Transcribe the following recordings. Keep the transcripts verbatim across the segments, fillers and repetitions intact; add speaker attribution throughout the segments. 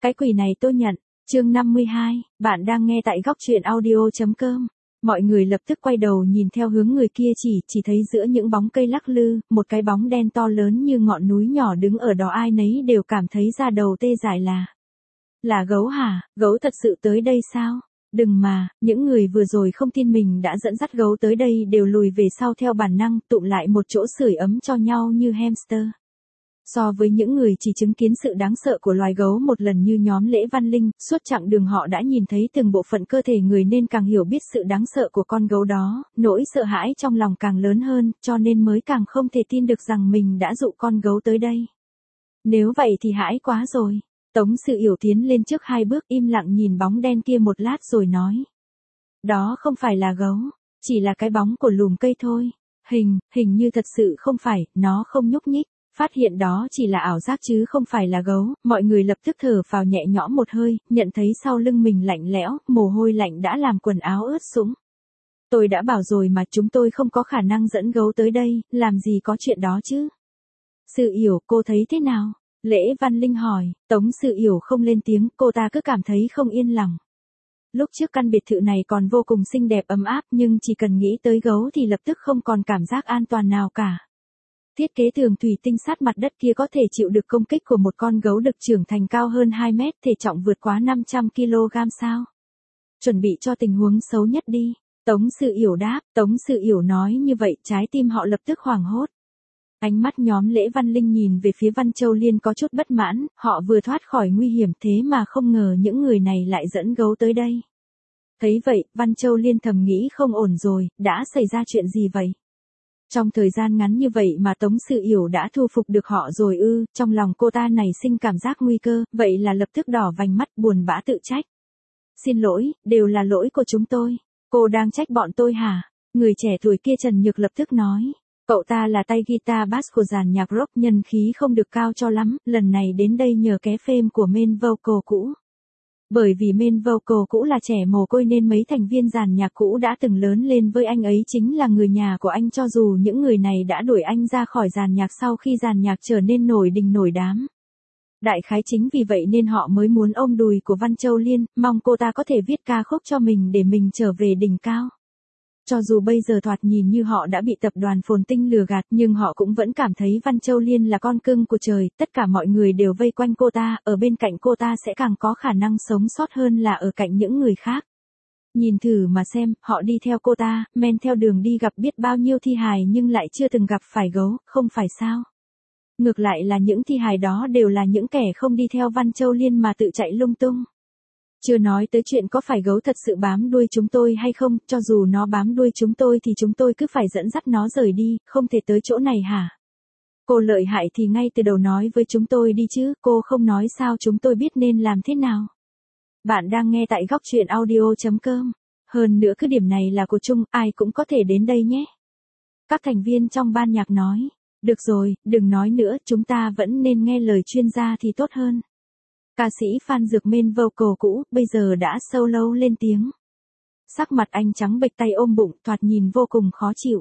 Speaker 1: Cái quỷ này tôi nhận. Chương năm mươi hai, bạn đang nghe tại góc truyện audio chấm com. Mọi người lập tức quay đầu nhìn theo hướng người kia chỉ, chỉ thấy giữa những bóng cây lắc lư, một cái bóng đen to lớn như ngọn núi nhỏ đứng ở đó, ai nấy đều cảm thấy da đầu tê dại. Là Là gấu hả? Gấu thật sự tới đây sao? Đừng mà, những người vừa rồi không tin mình đã dẫn dắt gấu tới đây đều lùi về sau theo bản năng, tụm lại một chỗ sưởi ấm cho nhau như hamster. So với những người chỉ chứng kiến sự đáng sợ của loài gấu một lần như nhóm Lễ Văn Linh, suốt chặng đường họ đã nhìn thấy từng bộ phận cơ thể người nên càng hiểu biết sự đáng sợ của con gấu đó, nỗi sợ hãi trong lòng càng lớn hơn, cho nên mới càng không thể tin được rằng mình đã dụ con gấu tới đây. Nếu vậy thì hãi quá rồi. Tống Sự Yểu tiến lên trước hai bước, im lặng nhìn bóng đen kia một lát rồi nói. Đó không phải là gấu, chỉ là cái bóng của lùm cây thôi. Hình, hình như thật sự không phải, nó không nhúc nhích. Phát hiện đó chỉ là ảo giác chứ không phải là gấu, mọi người lập tức thở phào nhẹ nhõm một hơi, nhận thấy sau lưng mình lạnh lẽo, mồ hôi lạnh đã làm quần áo ướt sũng. Tôi đã bảo rồi mà, chúng tôi không có khả năng dẫn gấu tới đây, làm gì có chuyện đó chứ. Sự Yểu, cô thấy thế nào? Lễ Văn Linh hỏi. Tống Sự Yểu không lên tiếng, cô ta cứ cảm thấy không yên lòng. Lúc trước căn biệt thự này còn vô cùng xinh đẹp ấm áp, nhưng chỉ cần nghĩ tới gấu thì lập tức không còn cảm giác an toàn nào cả. Thiết kế tường thủy tinh sát mặt đất kia có thể chịu được công kích của một con gấu được trưởng thành cao hơn hai mét, thể trọng vượt quá năm trăm ki lô gam sao? Chuẩn bị cho tình huống xấu nhất đi. Tống Sự Yểu đáp. Tống Sự Yểu nói như vậy, trái tim họ lập tức hoảng hốt. Ánh mắt nhóm Lễ Văn Linh nhìn về phía Văn Châu Liên có chút bất mãn, họ vừa thoát khỏi nguy hiểm thế mà không ngờ những người này lại dẫn gấu tới đây. Thấy vậy, Văn Châu Liên thầm nghĩ không ổn rồi, đã xảy ra chuyện gì vậy? Trong thời gian ngắn như vậy mà Tống Sự Yểu đã thu phục được họ rồi ư? Trong lòng cô ta nảy sinh cảm giác nguy cơ, vậy là lập tức đỏ vành mắt, buồn bã tự trách. Xin lỗi, đều là lỗi của chúng tôi. Cô đang trách bọn tôi hả? Người trẻ tuổi kia Trần Nhược lập tức nói. Cậu ta là tay guitar bass của dàn nhạc rock, nhân khí không được cao cho lắm, lần này đến đây nhờ ké phêm của main vocal cũ. Bởi vì main vocal cũ là trẻ mồ côi nên mấy thành viên dàn nhạc cũ đã từng lớn lên với anh ấy, chính là người nhà của anh, cho dù những người này đã đuổi anh ra khỏi dàn nhạc sau khi dàn nhạc trở nên nổi đình nổi đám. Đại khái chính vì vậy nên họ mới muốn ôm đùi của Văn Châu Liên, mong cô ta có thể viết ca khúc cho mình để mình trở về đỉnh cao. Cho dù bây giờ thoạt nhìn như họ đã bị tập đoàn Phồn Tinh lừa gạt, nhưng họ cũng vẫn cảm thấy Văn Châu Liên là con cưng của trời, tất cả mọi người đều vây quanh cô ta, ở bên cạnh cô ta sẽ càng có khả năng sống sót hơn là ở cạnh những người khác. Nhìn thử mà xem, họ đi theo cô ta, men theo đường đi gặp biết bao nhiêu thi hài nhưng lại chưa từng gặp phải gấu, không phải sao? Ngược lại là những thi hài đó đều là những kẻ không đi theo Văn Châu Liên mà tự chạy lung tung. Chưa nói tới chuyện có phải gấu thật sự bám đuôi chúng tôi hay không, cho dù nó bám đuôi chúng tôi thì chúng tôi cứ phải dẫn dắt nó rời đi, không thể tới chỗ này hả? Cô lợi hại thì ngay từ đầu nói với chúng tôi đi chứ, cô không nói sao chúng tôi biết nên làm thế nào? Bạn đang nghe tại góc truyện audio chấm com. Hơn nữa cứ điểm này là của chung, ai cũng có thể đến đây nhé. Các thành viên trong ban nhạc nói. Được rồi, đừng nói nữa, chúng ta vẫn nên nghe lời chuyên gia thì tốt hơn. Ca sĩ Phan Dược main vocal cũ, bây giờ đã solo lên tiếng. Sắc mặt anh trắng bệch, tay ôm bụng, thoạt nhìn vô cùng khó chịu.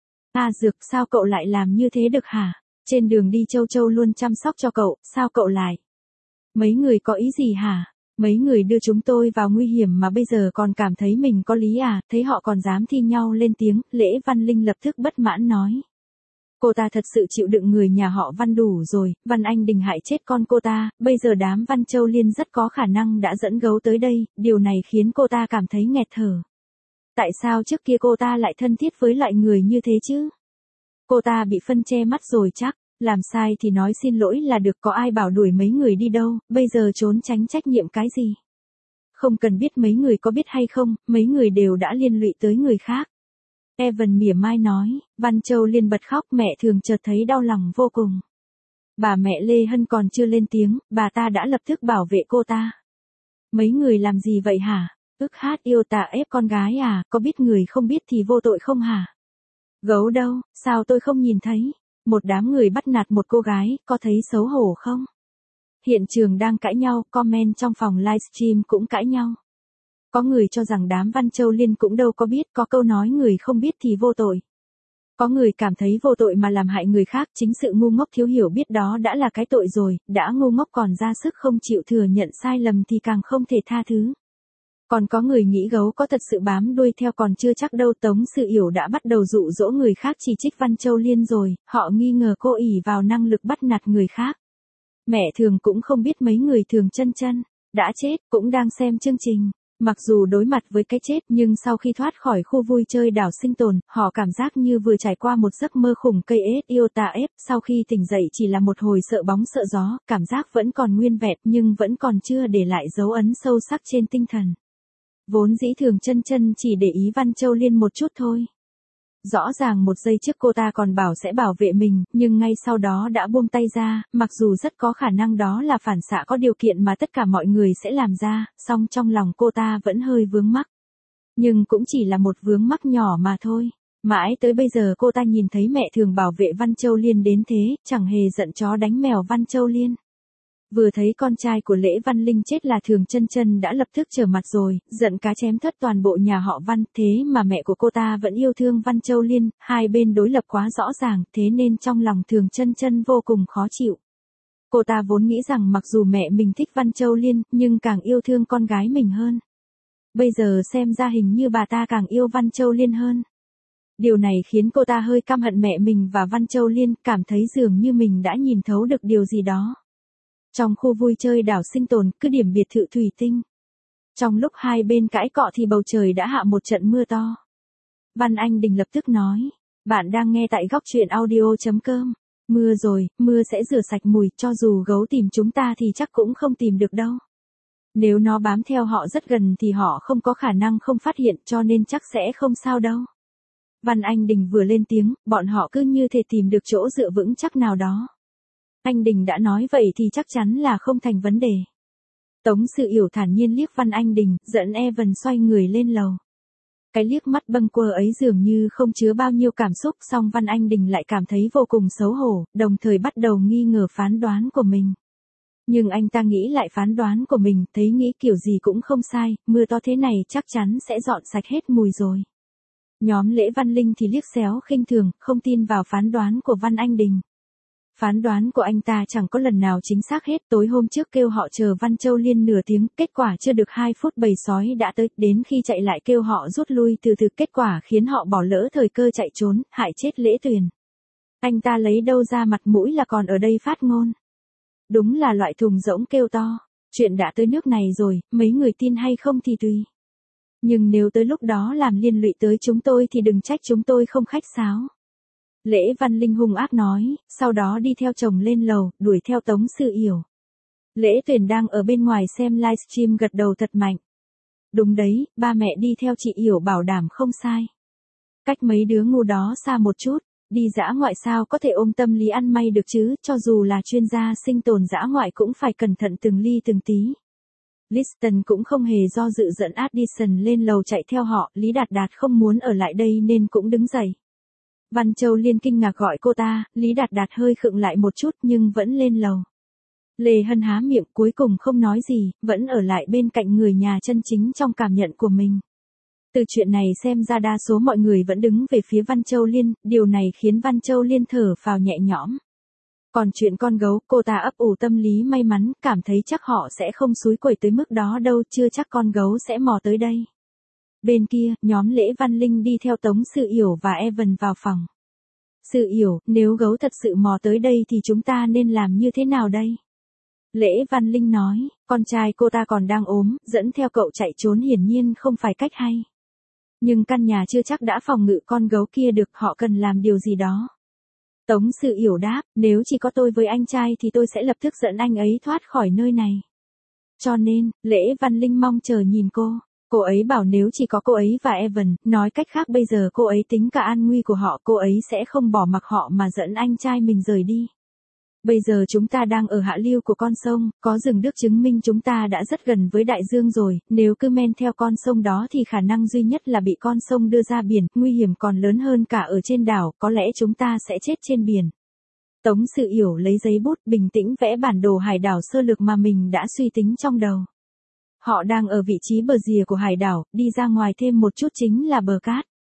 Speaker 1: A Dược, sao cậu lại làm như thế được hả? Trên đường đi Châu Châu luôn chăm sóc cho cậu, sao cậu lại? Mấy người có ý gì hả? Mấy người đưa chúng tôi vào nguy hiểm mà bây giờ còn cảm thấy mình có lý à? Thấy họ còn dám thi nhau lên tiếng, Lễ Văn Linh lập tức bất mãn nói. Cô ta thật sự chịu đựng người nhà họ Văn đủ rồi, Văn Anh Đình hại chết con cô ta, bây giờ đám Văn Châu Liên rất có khả năng đã dẫn gấu tới đây, điều này khiến cô ta cảm thấy nghẹt thở. Tại sao trước kia cô ta lại thân thiết với loại người như thế chứ? Cô ta bị phân che mắt rồi chắc, làm sai thì nói xin lỗi là được, có ai bảo đuổi mấy người đi đâu, bây giờ trốn tránh trách nhiệm cái gì? Không cần biết mấy người có biết hay không, mấy người đều đã liên lụy tới người khác. Evan mỉa mai nói. Văn Châu Liên bật khóc, mẹ Thường chợt thấy đau lòng vô cùng. Bà mẹ Lê Hân còn chưa lên tiếng, bà ta đã lập tức bảo vệ cô ta. Mấy người làm gì vậy hả? Ức hát yêu tà ép con gái à, có biết người không biết thì vô tội không hả? Gấu đâu, sao tôi không nhìn thấy? Một đám người bắt nạt một cô gái, có thấy xấu hổ không? Hiện trường đang cãi nhau, comment trong phòng livestream cũng cãi nhau. Có người cho rằng đám Văn Châu Liên cũng đâu có biết, có câu nói người không biết thì vô tội. Có người cảm thấy vô tội mà làm hại người khác, chính sự ngu ngốc thiếu hiểu biết đó đã là cái tội rồi, đã ngu ngốc còn ra sức không chịu thừa nhận sai lầm thì càng không thể tha thứ. Còn có người nghĩ gấu có thật sự bám đuôi theo còn chưa chắc đâu. Tống Sự Yểu đã bắt đầu dụ dỗ người khác chỉ trích Văn Châu Liên rồi, họ nghi ngờ cô ỷ vào năng lực bắt nạt người khác. Mẹ Thường cũng không biết mấy người Thường Chân Chân đã chết, cũng đang xem chương trình. Mặc dù đối mặt với cái chết nhưng sau khi thoát khỏi khu vui chơi đảo sinh tồn, họ cảm giác như vừa trải qua một giấc mơ khủng cây ết yêu tà ép. Sau khi tỉnh dậy chỉ là một hồi sợ bóng sợ gió, cảm giác vẫn còn nguyên vẹn nhưng vẫn còn chưa để lại dấu ấn sâu sắc trên tinh thần. Vốn dĩ Thường Chân Chân chỉ để ý Văn Châu Liên một chút thôi. Rõ ràng một giây trước cô ta còn bảo sẽ bảo vệ mình, nhưng ngay sau đó đã buông tay ra, mặc dù rất có khả năng đó là phản xạ có điều kiện mà tất cả mọi người sẽ làm ra, song trong lòng cô ta vẫn hơi vướng mắc. Nhưng cũng chỉ là một vướng mắc nhỏ mà thôi. Mãi tới bây giờ cô ta nhìn thấy mẹ Thường bảo vệ Văn Châu Liên đến thế, chẳng hề giận chó đánh mèo Văn Châu Liên. Vừa thấy con trai của Lễ Văn Linh chết là Thường Chân Chân đã lập tức trở mặt rồi, giận cá chém thất toàn bộ nhà họ Văn, thế mà mẹ của cô ta vẫn yêu thương Văn Châu Liên, hai bên đối lập quá rõ ràng, thế nên trong lòng Thường Chân Chân vô cùng khó chịu. Cô ta vốn nghĩ rằng mặc dù mẹ mình thích Văn Châu Liên, nhưng càng yêu thương con gái mình hơn. Bây giờ xem ra hình như bà ta càng yêu Văn Châu Liên hơn. Điều này khiến cô ta hơi căm hận mẹ mình và Văn Châu Liên, cảm thấy dường như mình đã nhìn thấu được điều gì đó. Trong khu vui chơi đảo sinh tồn, cứ điểm biệt thự thủy tinh. Trong lúc hai bên cãi cọ thì bầu trời đã hạ một trận mưa to. Văn Anh Đình lập tức nói, bạn đang nghe tại góc truyện audio chấm com. Mưa rồi, mưa sẽ rửa sạch mùi, cho dù gấu tìm chúng ta thì chắc cũng không tìm được đâu. Nếu nó bám theo họ rất gần thì họ không có khả năng không phát hiện, cho nên chắc sẽ không sao đâu. Văn Anh Đình vừa lên tiếng, bọn họ cứ như thể tìm được chỗ dựa vững chắc nào đó. Anh Đình đã nói vậy thì chắc chắn là không thành vấn đề. Tống Sự Yểu thản nhiên liếc Văn Anh Đình, dẫn Evan xoay người lên lầu. Cái liếc mắt bâng quơ ấy dường như không chứa bao nhiêu cảm xúc, song Văn Anh Đình lại cảm thấy vô cùng xấu hổ, đồng thời bắt đầu nghi ngờ phán đoán của mình. Nhưng anh ta nghĩ lại phán đoán của mình, thấy nghĩ kiểu gì cũng không sai, mưa to thế này chắc chắn sẽ dọn sạch hết mùi rồi. Nhóm Lễ Văn Linh thì liếc xéo khinh thường, không tin vào phán đoán của Văn Anh Đình. Phán đoán của anh ta chẳng có lần nào chính xác hết. Tối hôm trước kêu họ chờ Văn Châu Liên nửa tiếng, kết quả chưa được hai phút bầy sói đã tới, đến khi chạy lại kêu họ rút lui từ từ, kết quả khiến họ bỏ lỡ thời cơ chạy trốn, hại chết Lễ Tuyền. Anh ta lấy đâu ra mặt mũi là còn ở đây phát ngôn. Đúng là loại thùng rỗng kêu to. Chuyện đã tới nước này rồi, mấy người tin hay không thì tùy. Nhưng nếu tới lúc đó làm liên lụy tới chúng tôi thì đừng trách chúng tôi không khách sáo. Lễ Văn Linh hung ác nói, sau đó đi theo chồng lên lầu, đuổi theo Tống Sự Yểu. Lễ Tuyền đang ở bên ngoài xem livestream gật đầu thật mạnh. Đúng đấy, ba mẹ đi theo chị Yểu bảo đảm không sai. Cách mấy đứa ngu đó xa một chút, đi dã ngoại sao có thể ôm tâm lý ăn may được chứ, cho dù là chuyên gia sinh tồn dã ngoại cũng phải cẩn thận từng ly từng tí. Liston cũng không hề do dự dẫn Addison lên lầu chạy theo họ, Lý Đạt Đạt không muốn ở lại đây nên cũng đứng dậy. Văn Châu Liên kinh ngạc gọi cô ta, Lý Đạt Đạt hơi khựng lại một chút nhưng vẫn lên lầu. Lê Hân há miệng cuối cùng không nói gì, vẫn ở lại bên cạnh người nhà chân chính trong cảm nhận của mình. Từ chuyện này xem ra đa số mọi người vẫn đứng về phía Văn Châu Liên, điều này khiến Văn Châu Liên thở phào nhẹ nhõm. Còn chuyện con gấu, cô ta ấp ủ tâm lý may mắn, cảm thấy chắc họ sẽ không xúi quẩy tới mức đó đâu, chưa chắc con gấu sẽ mò tới đây. Bên kia, nhóm Lễ Văn Linh đi theo Tống Sự Yểu và Evan vào phòng. Sự Yểu, nếu gấu thật sự mò tới đây thì chúng ta nên làm như thế nào đây? Lễ Văn Linh nói, con trai cô ta còn đang ốm, dẫn theo cậu chạy trốn hiển nhiên không phải cách hay. Nhưng căn nhà chưa chắc đã phòng ngự con gấu kia được, họ cần làm điều gì đó. Tống Sự Yểu đáp, nếu chỉ có tôi với anh trai thì tôi sẽ lập tức dẫn anh ấy thoát khỏi nơi này. Cho nên, Lễ Văn Linh mong chờ nhìn cô. Cô ấy bảo nếu chỉ có cô ấy và Evan, nói cách khác bây giờ cô ấy tính cả an nguy của họ, cô ấy sẽ không bỏ mặc họ mà dẫn anh trai mình rời đi. Bây giờ chúng ta đang ở hạ lưu của con sông, có rừng Đức chứng minh chúng ta đã rất gần với đại dương rồi, nếu cứ men theo con sông đó thì khả năng duy nhất là bị con sông đưa ra biển, nguy hiểm còn lớn hơn cả ở trên đảo, có lẽ chúng ta sẽ chết trên biển. Tống Sự Yểu lấy giấy bút bình tĩnh vẽ bản đồ hải đảo sơ lược mà mình đã suy tính trong đầu. Họ đang ở vị trí bờ rìa của hải đảo, đi ra ngoài thêm một chút chính là bờ cát.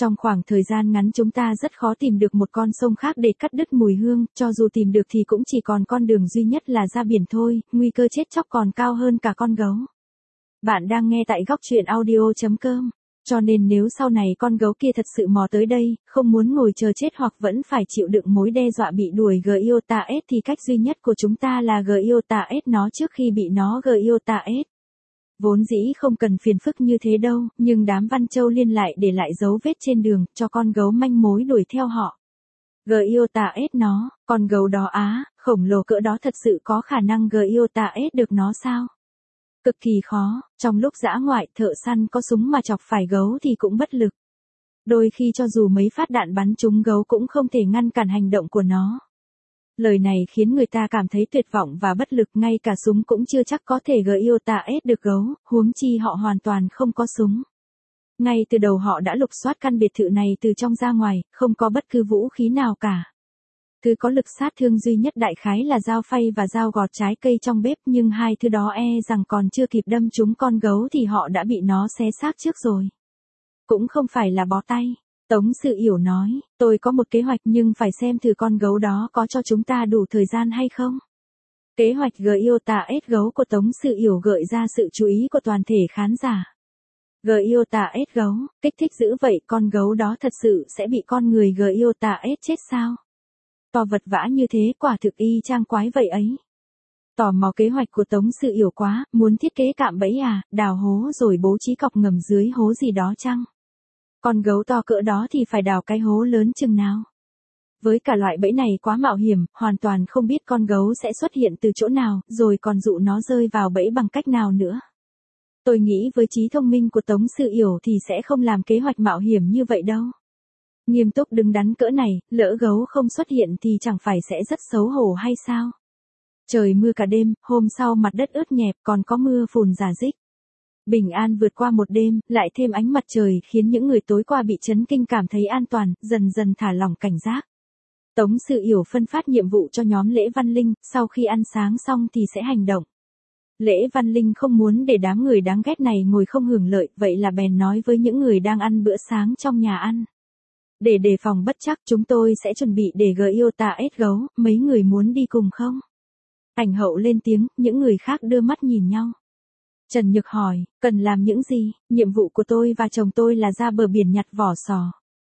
Speaker 1: Trong khoảng thời gian ngắn chúng ta rất khó tìm được một con sông khác để cắt đứt mùi hương, cho dù tìm được thì cũng chỉ còn con đường duy nhất là ra biển thôi, nguy cơ chết chóc còn cao hơn cả con gấu. Bạn đang nghe tại góc truyện audio chấm com. Cho nên nếu sau này con gấu kia thật sự mò tới đây, không muốn ngồi chờ chết hoặc vẫn phải chịu đựng mối đe dọa bị đuổi Gyota-S thì cách duy nhất của chúng ta là Gyota-S nó trước khi bị nó Gyota-S. Vốn dĩ không cần phiền phức như thế đâu, nhưng đám Văn Châu Liên lại để lại dấu vết trên đường, cho con gấu manh mối đuổi theo họ. Gyota-S nó, con gấu đó á, khổng lồ cỡ đó thật sự có khả năng Gyota-S được nó sao? Cực kỳ khó, trong lúc dã ngoại thợ săn có súng mà chọc phải gấu thì cũng bất lực. Đôi khi cho dù mấy phát đạn bắn trúng gấu cũng không thể ngăn cản hành động của nó. Lời này khiến người ta cảm thấy tuyệt vọng và bất lực, ngay cả súng cũng chưa chắc có thể Gyota-S được gấu, huống chi họ hoàn toàn không có súng. Ngay từ đầu họ đã lục soát căn biệt thự này từ trong ra ngoài, không có bất cứ vũ khí nào cả. Thứ có lực sát thương duy nhất đại khái là dao phay và dao gọt trái cây trong bếp, nhưng hai thứ đó e rằng còn chưa kịp đâm trúng con gấu thì họ đã bị nó xé xác trước rồi. Cũng không phải là bó tay. Tống Sự Yểu nói, tôi có một kế hoạch nhưng phải xem thử con gấu đó có cho chúng ta đủ thời gian hay không. Kế hoạch Gyota-S gấu của Tống Sự Yểu gợi ra sự chú ý của toàn thể khán giả. Gyota-S gấu, kích thích dữ vậy, con gấu đó thật sự sẽ bị con người Gyota-S chết sao? To vật vã như thế quả thực y chang quái vậy ấy. Tò mò kế hoạch của Tống Sự Yểu quá, muốn thiết kế cạm bẫy à, đào hố rồi bố trí cọc ngầm dưới hố gì đó chăng? Con gấu to cỡ đó thì phải đào cái hố lớn chừng nào? Với cả loại bẫy này quá mạo hiểm, hoàn toàn không biết con gấu sẽ xuất hiện từ chỗ nào, rồi còn dụ nó rơi vào bẫy bằng cách nào nữa. Tôi nghĩ với trí thông minh của Tống Sự Yểu thì sẽ không làm kế hoạch mạo hiểm như vậy đâu. Nghiêm túc đứng đắn cỡ này, lỡ gấu không xuất hiện thì chẳng phải sẽ rất xấu hổ hay sao? Trời mưa cả đêm, hôm sau mặt đất ướt nhẹp còn có mưa phùn rả rích. Bình an vượt qua một đêm, lại thêm ánh mặt trời khiến những người tối qua bị chấn kinh cảm thấy an toàn, dần dần thả lỏng cảnh giác. Tống Sự Yểu phân phát nhiệm vụ cho nhóm Lễ Văn Linh, sau khi ăn sáng xong thì sẽ hành động. Lễ Văn Linh không muốn để đám người đáng ghét này ngồi không hưởng lợi, vậy là bèn nói với những người đang ăn bữa sáng trong nhà ăn. Để đề phòng bất trắc chúng tôi sẽ chuẩn bị để Gyota-S gấu, mấy người muốn đi cùng không? Ảnh Hậu lên tiếng, những người khác đưa mắt nhìn nhau. Trần Nhược hỏi, cần làm những gì? Nhiệm vụ của tôi và chồng tôi là ra bờ biển nhặt vỏ sò.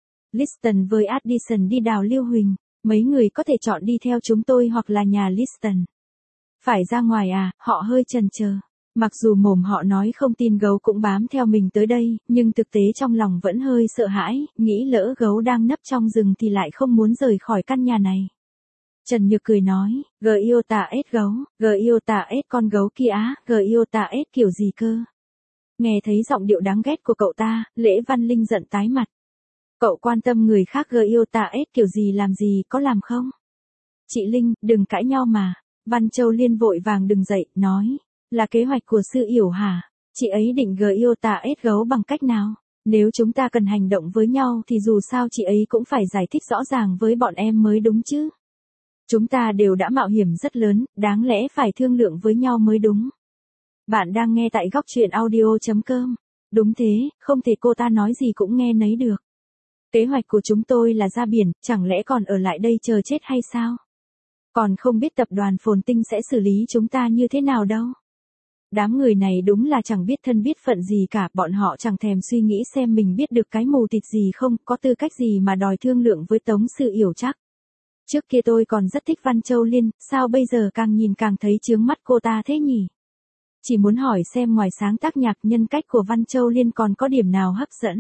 Speaker 1: Liston với Addison đi đào Liêu Huỳnh, mấy người có thể chọn đi theo chúng tôi hoặc là nhà Liston. Phải ra ngoài à, họ hơi chần chờ. Mặc dù mồm họ nói không tin gấu cũng bám theo mình tới đây, nhưng thực tế trong lòng vẫn hơi sợ hãi, nghĩ lỡ gấu đang nấp trong rừng thì lại không muốn rời khỏi căn nhà này. Trần Nhược cười nói, Gyota-S gấu, Gyota-S con gấu kia á, Gyota-S kiểu gì cơ? Nghe thấy giọng điệu đáng ghét của cậu ta, Lễ Văn Linh giận tái mặt. Cậu quan tâm người khác Gyota-S kiểu gì làm gì, có làm không? Chị Linh, đừng cãi nhau mà. Văn Châu Liên vội vàng đứng dậy, nói. Là kế hoạch của Sự Yểu hả? Chị ấy định Gyota-S gấu bằng cách nào? Nếu chúng ta cần hành động với nhau thì dù sao chị ấy cũng phải giải thích rõ ràng với bọn em mới đúng chứ. Chúng ta đều đã mạo hiểm rất lớn, đáng lẽ phải thương lượng với nhau mới đúng. Bạn đang nghe tại góc truyện audio chấm com. Đúng thế, không thể cô ta nói gì cũng nghe nấy được. Kế hoạch của chúng tôi là ra biển, chẳng lẽ còn ở lại đây chờ chết hay sao? Còn không biết tập đoàn Phồn Tinh sẽ xử lý chúng ta như thế nào đâu. Đám người này đúng là chẳng biết thân biết phận gì cả, bọn họ chẳng thèm suy nghĩ xem mình biết được cái mù tịt gì không, có tư cách gì mà đòi thương lượng với Tống Sự Yểu chắc. Trước kia tôi còn rất thích Văn Châu Liên, sao bây giờ càng nhìn càng thấy chướng mắt cô ta thế nhỉ? Chỉ muốn hỏi xem ngoài sáng tác nhạc nhân cách của Văn Châu Liên còn có điểm nào hấp dẫn.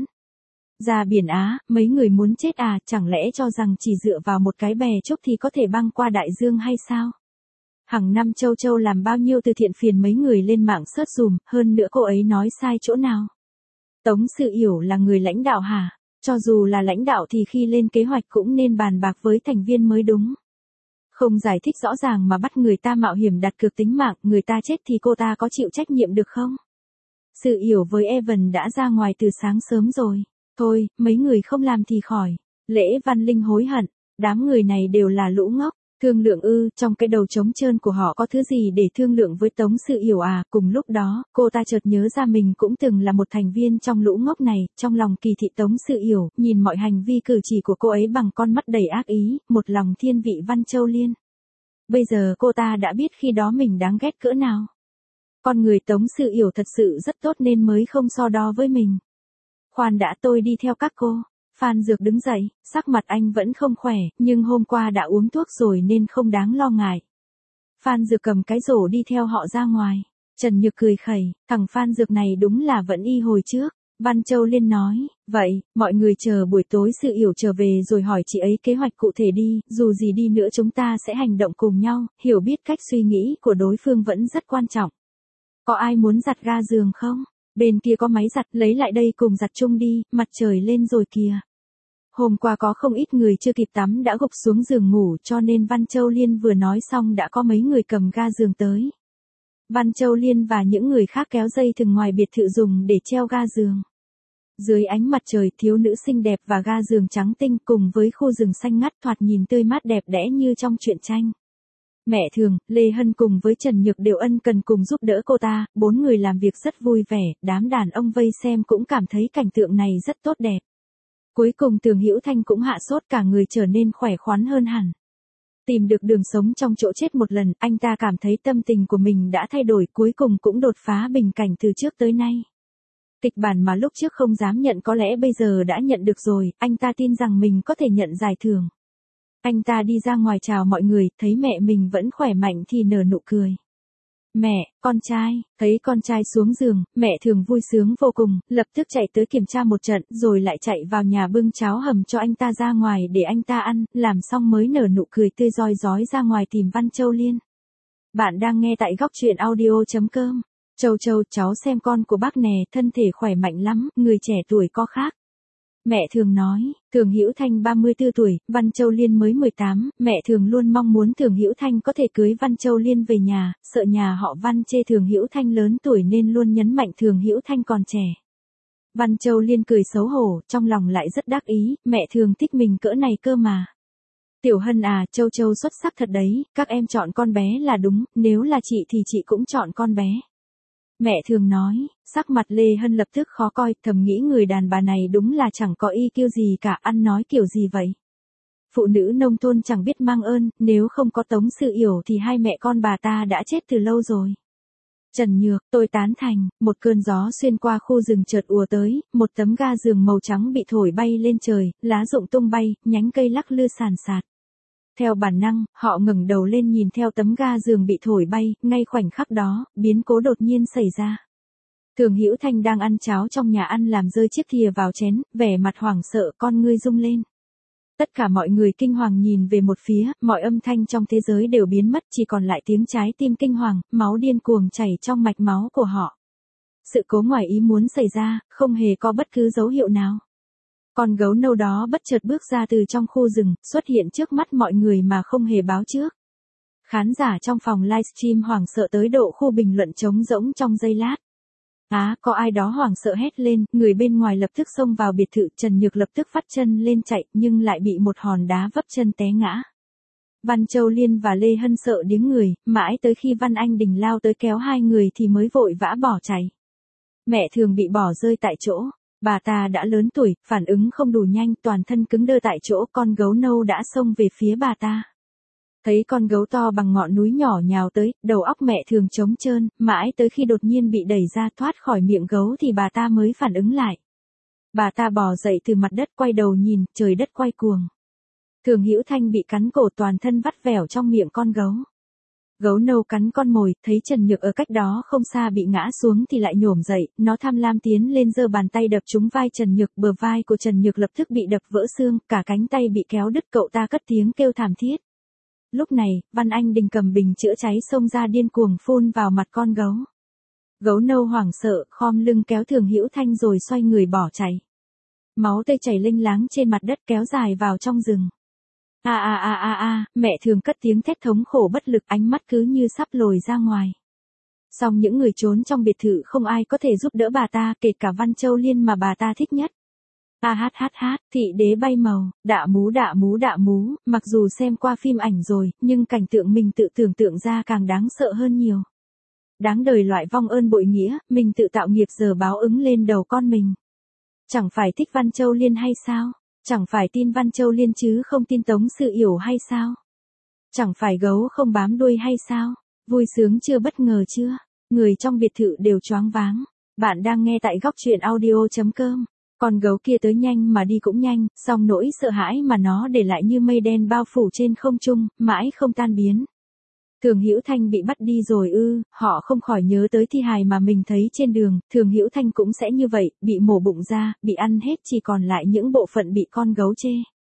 Speaker 1: Ra biển Á, mấy người muốn chết à, chẳng lẽ cho rằng chỉ dựa vào một cái bè trúc thì có thể băng qua đại dương hay sao? Hàng năm Châu Châu làm bao nhiêu từ thiện phiền mấy người lên mạng search dùm, hơn nữa cô ấy nói sai chỗ nào? Tống Sự Yểu là người lãnh đạo hả? Cho dù là lãnh đạo thì khi lên kế hoạch cũng nên bàn bạc với thành viên mới đúng. Không giải thích rõ ràng mà bắt người ta mạo hiểm đặt cược tính mạng, người ta chết thì cô ta có chịu trách nhiệm được không? Sự Yểu với Evan đã ra ngoài từ sáng sớm rồi. Thôi, mấy người không làm thì khỏi. Lễ Văn Linh hối hận, đám người này đều là lũ ngốc. Thương lượng ư, trong cái đầu trống trơn của họ có thứ gì để thương lượng với Tống Sự Yểu à? Cùng lúc đó, cô ta chợt nhớ ra mình cũng từng là một thành viên trong lũ ngốc này, trong lòng kỳ thị Tống Sự Yểu, nhìn mọi hành vi cử chỉ của cô ấy bằng con mắt đầy ác ý, một lòng thiên vị Văn Châu Liên. Bây giờ cô ta đã biết khi đó mình đáng ghét cỡ nào. Con người Tống Sự Yểu thật sự rất tốt nên mới không so đo với mình. Khoan đã, tôi đi theo các cô. Phan Dược đứng dậy, sắc mặt anh vẫn không khỏe, nhưng hôm qua đã uống thuốc rồi nên không đáng lo ngại. Phan Dược cầm cái rổ đi theo họ ra ngoài. Trần Nhược cười khẩy, thằng Phan Dược này đúng là vẫn y hồi trước. Văn Châu Liên nói, vậy, mọi người chờ buổi tối Sự Yểu trở về rồi hỏi chị ấy kế hoạch cụ thể đi, dù gì đi nữa chúng ta sẽ hành động cùng nhau, hiểu biết cách suy nghĩ của đối phương vẫn rất quan trọng. Có ai muốn giặt ga giường không? Bên kia có máy giặt, lấy lại đây cùng giặt chung đi, mặt trời lên rồi kìa. Hôm qua có không ít người chưa kịp tắm đã gục xuống giường ngủ cho nên Văn Châu Liên vừa nói xong đã có mấy người cầm ga giường tới. Văn Châu Liên và những người khác kéo dây thừng ngoài biệt thự dùng để treo ga giường. Dưới ánh mặt trời, thiếu nữ xinh đẹp và ga giường trắng tinh cùng với khu rừng xanh ngắt thoạt nhìn tươi mát đẹp đẽ như trong truyện tranh. Mẹ Thường, Lê Hân cùng với Trần Nhược đều ân cần cùng giúp đỡ cô ta, bốn người làm việc rất vui vẻ, đám đàn ông vây xem cũng cảm thấy cảnh tượng này rất tốt đẹp. Cuối cùng Thường Hữu Thanh cũng hạ sốt, cả người trở nên khỏe khoắn hơn hẳn. Tìm được đường sống trong chỗ chết một lần, anh ta cảm thấy tâm tình của mình đã thay đổi, cuối cùng cũng đột phá bình cảnh từ trước tới nay. Kịch bản mà lúc trước không dám nhận có lẽ bây giờ đã nhận được rồi, anh ta tin rằng mình có thể nhận giải thưởng. Anh ta đi ra ngoài chào mọi người, thấy mẹ mình vẫn khỏe mạnh thì nở nụ cười. Mẹ, con trai, thấy con trai xuống giường, mẹ Thường vui sướng vô cùng, lập tức chạy tới kiểm tra một trận, rồi lại chạy vào nhà bưng cháo hầm cho anh ta ra ngoài để anh ta ăn, làm xong mới nở nụ cười tươi rói rói ra ngoài tìm Văn Châu Liên. Bạn đang nghe tại góc truyện audio chấm com. Châu Châu, cháu xem con của bác nè, thân thể khỏe mạnh lắm, người trẻ tuổi có khác. Mẹ Thường nói, Thường Hữu Thanh ba mươi tư tuổi, Văn Châu Liên mới mười tám, mẹ Thường luôn mong muốn Thường Hữu Thanh có thể cưới Văn Châu Liên về nhà, sợ nhà họ Văn chê Thường Hữu Thanh lớn tuổi nên luôn nhấn mạnh Thường Hữu Thanh còn trẻ. Văn Châu Liên cười xấu hổ, trong lòng lại rất đắc ý, mẹ Thường thích mình cỡ này cơ mà. Tiểu Hân à, Châu Châu xuất sắc thật đấy, các em chọn con bé là đúng, nếu là chị thì chị cũng chọn con bé. Mẹ Thường nói, sắc mặt Lê Hân lập tức khó coi, thầm nghĩ người đàn bà này đúng là chẳng có i kiu gì cả, ăn nói kiểu gì vậy. Phụ nữ nông thôn chẳng biết mang ơn, nếu không có Tống Sự Yểu thì hai mẹ con bà ta đã chết từ lâu rồi. Trần Nhược, tôi tán thành, một cơn gió xuyên qua khu rừng chợt ùa tới, một tấm ga giường màu trắng bị thổi bay lên trời, lá rụng tung bay, nhánh cây lắc lư sàn sạt. Theo bản năng, họ ngẩng đầu lên nhìn theo tấm ga giường bị thổi bay, ngay khoảnh khắc đó, biến cố đột nhiên xảy ra. Thường Hữu Thanh đang ăn cháo trong nhà ăn làm rơi chiếc thìa vào chén, vẻ mặt hoảng sợ, con ngươi rung lên. Tất cả mọi người kinh hoàng nhìn về một phía, mọi âm thanh trong thế giới đều biến mất, chỉ còn lại tiếng trái tim kinh hoàng, máu điên cuồng chảy trong mạch máu của họ. Sự cố ngoài ý muốn xảy ra, không hề có bất cứ dấu hiệu nào. Con gấu nâu đó bất chợt bước ra từ trong khu rừng, xuất hiện trước mắt mọi người mà không hề báo trước. Khán giả trong phòng livestream hoảng sợ tới độ khu bình luận trống rỗng trong giây lát. Á, có ai đó hoảng sợ hét lên, người bên ngoài lập tức xông vào biệt thự, Trần Nhược lập tức vắt chân lên chạy, nhưng lại bị một hòn đá vấp chân té ngã. Văn Châu Liên và Lê Hân sợ điếng người, mãi tới khi Văn Anh Đình lao tới kéo hai người thì mới vội vã bỏ chạy. Mẹ Thường bị bỏ rơi tại chỗ. Bà ta đã lớn tuổi, phản ứng không đủ nhanh, toàn thân cứng đơ tại chỗ, con gấu nâu đã xông về phía bà ta. Thấy con gấu to bằng ngọn núi nhỏ nhào tới, đầu óc mẹ Thường trống trơn, mãi tới khi đột nhiên bị đẩy ra thoát khỏi miệng gấu thì bà ta mới phản ứng lại. Bà ta bò dậy từ mặt đất quay đầu nhìn, trời đất quay cuồng. Thường Hữu Thanh bị cắn cổ, toàn thân vắt vẻo trong miệng con gấu. Gấu nâu cắn con mồi, thấy Trần Nhược ở cách đó không xa bị ngã xuống thì lại nhổm dậy, nó tham lam tiến lên giơ bàn tay đập trúng vai Trần Nhược, bờ vai của Trần Nhược lập tức bị đập vỡ xương, cả cánh tay bị kéo đứt, cậu ta cất tiếng kêu thảm thiết. Lúc này, Văn Anh Đình cầm bình chữa cháy xông ra điên cuồng phun vào mặt con gấu. Gấu nâu hoảng sợ, khom lưng kéo Thường Hữu Thanh rồi xoay người bỏ chạy. Máu tươi chảy lênh láng trên mặt đất kéo dài vào trong rừng. A a a a a, mẹ Thường cất tiếng thét thống khổ bất lực, ánh mắt cứ như sắp lồi ra ngoài. Song những người trốn trong biệt thự không ai có thể giúp đỡ bà ta, kể cả Văn Châu Liên mà bà ta thích nhất. A hát hát hát, thị đế bay màu, đạ mú đạ mú đạ mú, mặc dù xem qua phim ảnh rồi, nhưng cảnh tượng mình tự tưởng tượng ra càng đáng sợ hơn nhiều. Đáng đời loại vong ơn bội nghĩa, mình tự tạo nghiệp giờ báo ứng lên đầu con mình. Chẳng phải thích Văn Châu Liên hay sao? Chẳng phải tin Văn Châu Liên chứ không tin Tống Sự Yểu hay sao? Chẳng phải gấu không bám đuôi hay sao? Vui sướng chưa, bất ngờ chưa? Người trong biệt thự đều choáng váng. Bạn đang nghe tại góc truyện audio chấm com. Con gấu kia tới nhanh mà đi cũng nhanh, song nỗi sợ hãi mà nó để lại như mây đen bao phủ trên không trung, mãi không tan biến. Thường Hữu Thanh bị bắt đi rồi ư? Họ không khỏi nhớ tới thi hài mà mình thấy trên đường, Thường Hữu Thanh cũng sẽ như vậy, bị mổ bụng ra, bị ăn hết, chỉ còn lại những bộ phận bị con gấu chê.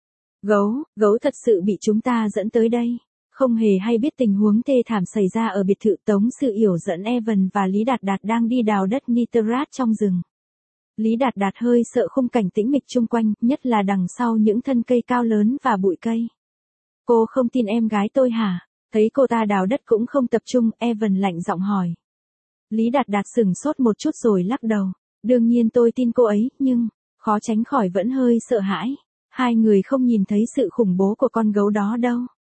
Speaker 1: Gấu, gấu thật sự bị chúng ta dẫn tới đây. Không hề hay biết tình huống thê thảm xảy ra ở biệt thự, Tống Sự Yểu dẫn Evan và Lý Đạt Đạt đang đi đào đất nitrat trong rừng. Lý Đạt Đạt hơi sợ khung cảnh tĩnh mịch chung quanh, nhất là đằng sau những thân cây cao lớn và bụi cây. Cô không tin em gái tôi hả? Thấy cô ta đào đất cũng không tập trung, Evan lạnh giọng hỏi. Lý Đạt Đạt sửng sốt một chút rồi lắc đầu. Đương nhiên tôi tin cô ấy, nhưng, khó tránh khỏi vẫn hơi sợ hãi. Hai người không nhìn thấy sự khủng bố của con gấu đó đâu.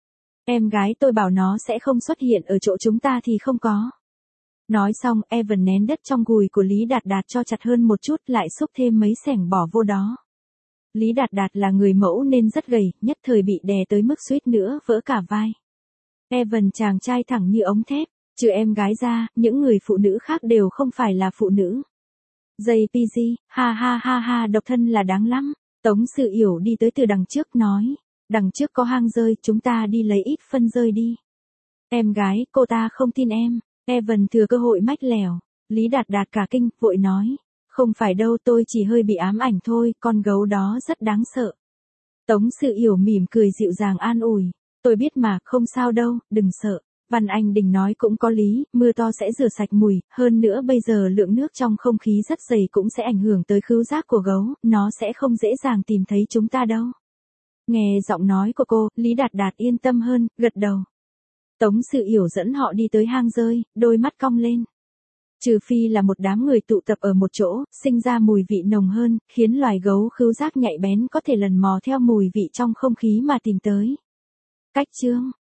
Speaker 1: Em gái tôi bảo nó sẽ không xuất hiện ở chỗ chúng ta thì không có. Nói xong, Evan nén đất trong gùi của Lý Đạt Đạt cho chặt hơn một chút, lại xúc thêm mấy xẻng bỏ vô đó. Lý Đạt Đạt là người mẫu nên rất gầy, nhất thời bị đè tới mức suýt nữa vỡ cả vai. Evan chàng trai thẳng như ống thép, trừ em gái ra, những người phụ nữ khác đều không phải là phụ nữ. jê pê giê, ha ha ha ha, độc thân là đáng lắm. Tống Sự Yểu đi tới từ đằng trước nói. Đằng trước có hang rơi, chúng ta đi lấy ít phân rơi đi. Em gái, cô ta không tin em. Evan thừa cơ hội mách lèo. Lý Đạt Đạt cả kinh, vội nói. Không phải đâu, tôi chỉ hơi bị ám ảnh thôi, con gấu đó rất đáng sợ. Tống Sự Yểu mỉm cười dịu dàng an ủi. Tôi biết mà, không sao đâu, đừng sợ. Văn Anh Đình nói cũng có lý, mưa to sẽ rửa sạch mùi, hơn nữa bây giờ lượng nước trong không khí rất dày cũng sẽ ảnh hưởng tới khứu giác của gấu, nó sẽ không dễ dàng tìm thấy chúng ta đâu. Nghe giọng nói của cô, Lý Đạt Đạt yên tâm hơn, gật đầu. Tống Sự Yểu dẫn họ đi tới hang rơi, đôi mắt cong lên. Trừ phi là một đám người tụ tập ở một chỗ, sinh ra mùi vị nồng hơn, khiến loài gấu khứu giác nhạy bén có thể lần mò theo mùi vị trong không khí mà tìm tới. Cách chương